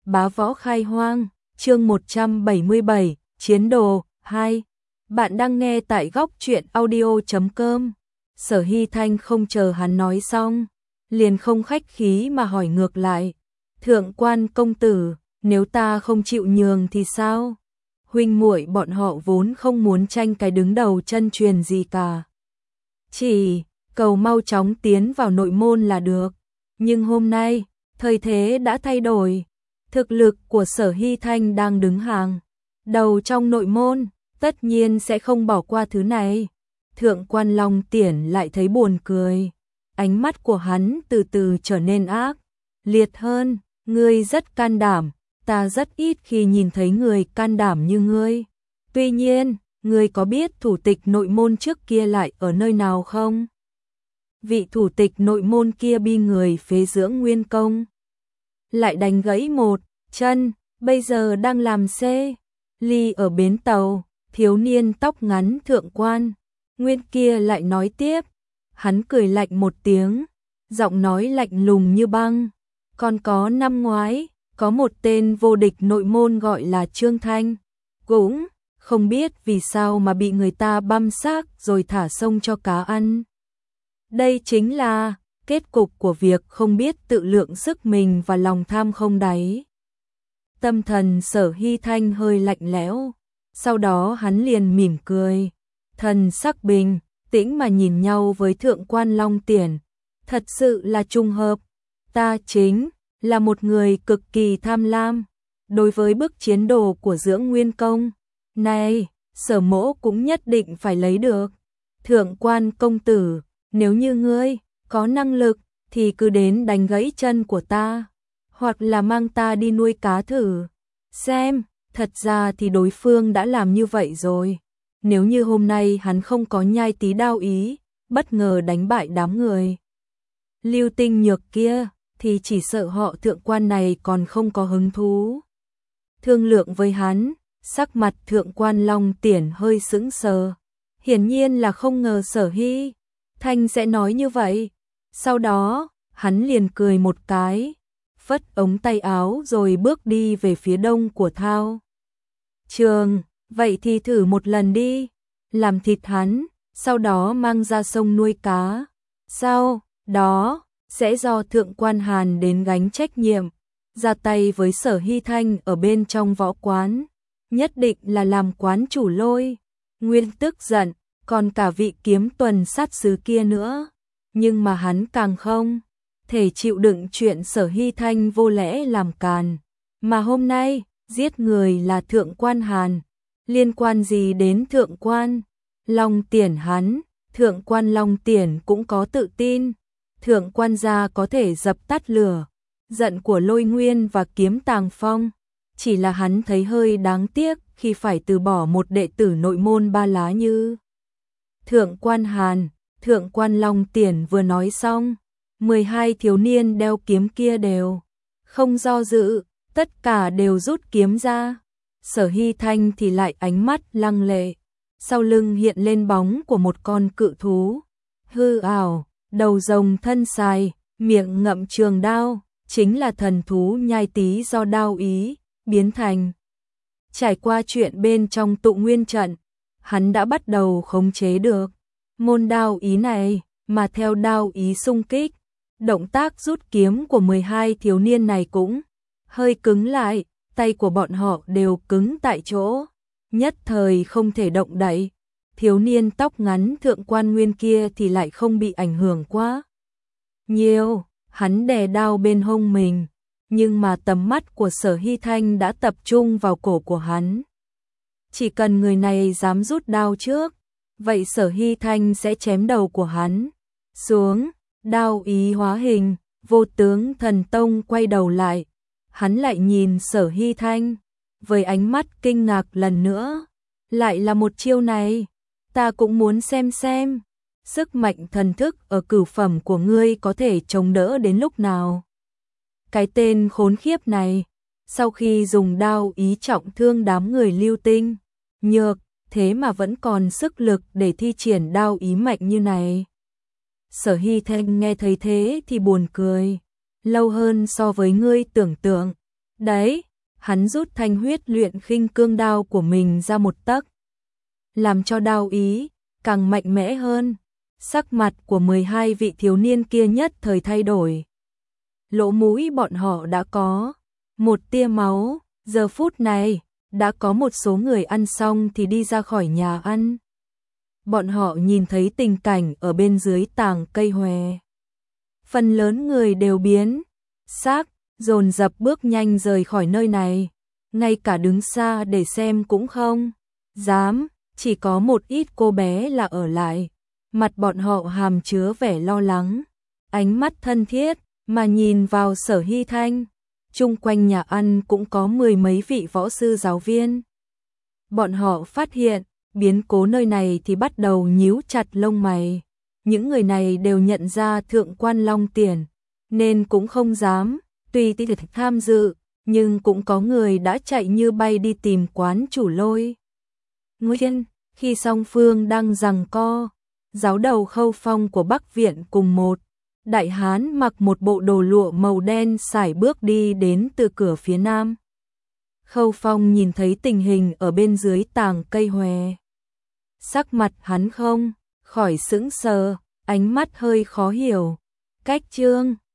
Bá Võ Khai Hoang, chương 177, Chiến Đồ 2. Bạn đang nghe tại góc truyện audio.com. Sở Hy Thanh không chờ hắn nói xong, liền không khách khí mà hỏi ngược lại. Thượng quan công tử, nếu ta không chịu nhường thì sao? Huynh muội bọn họ vốn không muốn tranh cái đứng đầu chân truyền gì cả. Chỉ cầu mau chóng tiến vào nội môn là được. Nhưng hôm nay, thời thế đã thay đổi. Thực lực của Sở Hy Thanh đang đứng hàng đầu trong nội môn, tất nhiên sẽ không bỏ qua thứ này. Thượng quan Long Tiển lại thấy buồn cười. Ánh mắt của hắn từ từ trở nên ác liệt hơn. Ngươi rất can đảm, ta rất ít khi nhìn thấy người can đảm như ngươi. Tuy nhiên, ngươi có biết thủ tịch nội môn trước kia lại ở nơi nào không? Vị thủ tịch nội môn kia bị người phế dưỡng nguyên công, lại đánh gãy một chân, bây giờ đang làm xê ly ở bến tàu. Thiếu niên tóc ngắn thượng quan nguyên kia lại nói tiếp. Hắn cười lạnh một tiếng, giọng nói lạnh lùng như băng. Còn có năm ngoái, có một tên vô địch nội môn gọi là Trương Thanh, cũng không biết vì sao mà bị người ta băm xác rồi thả sông cho cá ăn. Đây chính là kết cục của việc không biết tự lượng sức mình và lòng tham không đáy. Tâm thần Sở Hy Thanh hơi lạnh lẽo, sau đó hắn liền mỉm cười, thần sắc bình tĩnh mà nhìn nhau với thượng quan Long Tiển. Thật sự là trùng hợp, ta chính là một người cực kỳ tham lam. Đối với bức chiến đồ của dưỡng nguyên công này, Sở mỗ cũng nhất định phải lấy được. Thượng quan công tử, nếu như ngươi có năng lực thì cứ đến đánh gãy chân của ta, hoặc là mang ta đi nuôi cá thử xem. Thật ra thì đối phương đã làm như vậy rồi. Nếu như hôm nay hắn không có nhai tí đao ý, bất ngờ đánh bại đám người Lưu Tinh Nhược kia, thì chỉ sợ họ thượng quan này còn không có hứng thú thương lượng với hắn. Sắc mặt thượng quan Long Tiển hơi sững sờ, hiển nhiên là không ngờ Sở Hy Thanh sẽ nói như vậy. Sau đó, hắn liền cười một cái, phất ống tay áo rồi bước đi về phía đông của thao trường. Vậy thì thử một lần đi, làm thịt hắn, sau đó mang ra sông nuôi cá. Sau đó, sẽ do thượng quan Hàn đến gánh trách nhiệm, ra tay với Sở Hy Thanh ở bên trong võ quán. Nhất định là làm quán chủ Lôi Nguyên tức giận, còn cả vị kiếm tuần sát sứ kia nữa. Nhưng mà hắn càng không thể chịu đựng chuyện Sở Hy Thanh vô lẽ làm càn. Mà hôm nay, giết người là thượng quan Hàn, liên quan gì đến thượng quan Long Tiển hắn? Thượng quan Long Tiển cũng có tự tin, thượng quan gia có thể dập tắt lửa giận của Lôi Nguyên và Kiếm Tàng Phong. Chỉ là hắn thấy hơi đáng tiếc khi phải từ bỏ một đệ tử nội môn ba lá như thượng quan Hàn. Thượng quan Long Tiển vừa nói xong, 12 thiếu niên đeo kiếm kia đều không do dự, tất cả đều rút kiếm ra. Sở Hy Thanh thì lại ánh mắt lăng lệ, sau lưng hiện lên bóng của một con cự thú hư ảo, đầu rồng thân dài, miệng ngậm trường đao, chính là thần thú nhai tí do đao ý biến thành. Trải qua chuyện bên trong tụ nguyên trận, hắn đã bắt đầu khống chế được môn đao ý này, mà theo đao ý xung kích, động tác rút kiếm của 12 thiếu niên này cũng hơi cứng lại, tay của bọn họ đều cứng tại chỗ, nhất thời không thể động đậy. Thiếu niên tóc ngắn thượng quan nguyên kia thì lại không bị ảnh hưởng quá nhiều, hắn đè đao bên hông mình, nhưng mà tầm mắt của Sở Hy Thanh đã tập trung vào cổ của hắn. Chỉ cần người này dám rút đao trước, vậy Sở Hy Thanh sẽ chém đầu của hắn xuống. Đao ý hóa hình, Vô Tướng Thần Tông quay đầu lại, hắn lại nhìn Sở Hy Thanh với ánh mắt kinh ngạc lần nữa. Lại là một chiêu này, ta cũng muốn xem sức mạnh thần thức ở cửu phẩm của ngươi có thể chống đỡ đến lúc nào. Cái tên khốn khiếp này, sau khi dùng đao ý trọng thương đám người Lưu Tinh Nhược, thế mà vẫn còn sức lực để thi triển đao ý mạnh như này. Sở Hy Thanh nghe thấy thế thì buồn cười, lâu hơn so với ngươi tưởng tượng. Đấy, hắn rút thanh huyết luyện khinh cương đao của mình ra một tấc, làm cho đao ý càng mạnh mẽ hơn. Sắc mặt của 12 vị thiếu niên kia nhất thời thay đổi. Lỗ mũi bọn họ đã có một tia máu, giờ phút này đã có một số người ăn xong thì đi ra khỏi nhà ăn. Bọn họ nhìn thấy tình cảnh ở bên dưới tàng cây hòe. Phần lớn người đều biến sắc, dồn dập bước nhanh rời khỏi nơi này, ngay cả đứng xa để xem cũng không dám, chỉ có một ít cô bé là ở lại. Mặt bọn họ hàm chứa vẻ lo lắng, ánh mắt thân thiết mà nhìn vào Sở Hy Thanh. Chung quanh nhà ăn cũng có 10 mấy vị võ sư giáo viên. Bọn họ phát hiện biến cố nơi này thì bắt đầu nhíu chặt lông mày. Những người này đều nhận ra Thượng quan Long Tiền, nên cũng không dám tùy tiện tham dự, nhưng cũng có người đã chạy như bay đi tìm quán chủ Lôi Nguyên. Khi song phương đang giằng co, giáo đầu Khâu Phong của Bắc Viện cùng một đại hán mặc một bộ đồ lụa màu đen sải bước đi đến từ cửa phía nam. Khâu Phong nhìn thấy tình hình ở bên dưới tàng cây hòe. Sắc mặt hắn không khỏi sững sờ, ánh mắt hơi khó hiểu. Cách Trương